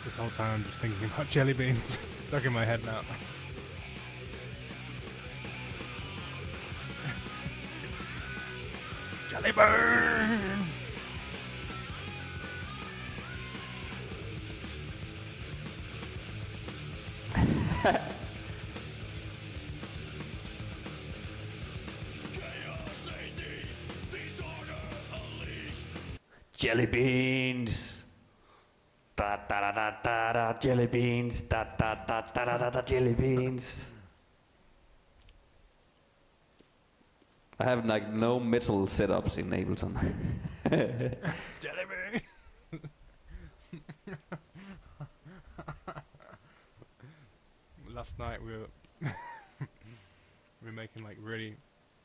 This whole time I'm just thinking about jelly beans. Stuck in my head now. Jelly bean! Jelly beans. Da da da da da da. Jelly beans. Da da da da da da da. Jelly beans. I have like no metal setups in Ableton. Jelly bean! Last night we were we were making like really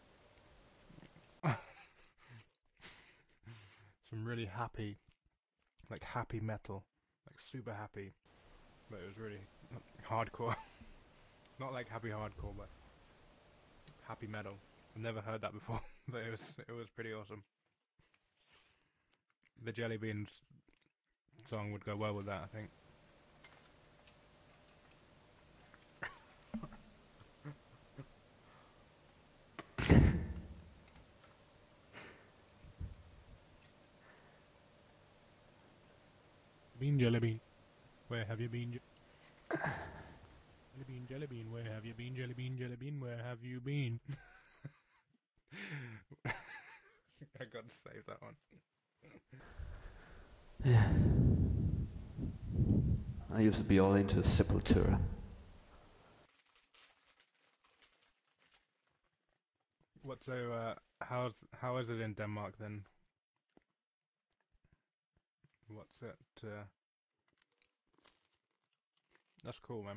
some really happy, like happy metal, like super happy, but it was really hardcore. Not like happy hardcore, but happy metal. I've never heard that before, but it was pretty awesome. The Jelly Beans song would go well with that, I think. Bean Jelly Bean, where have you been? Jelly Bean, where have you been? Jelly Bean, where have you been? I got to save that one. Yeah. I used to be all into Sepultura. What so? How is it in Denmark then? What's it? That's cool, man.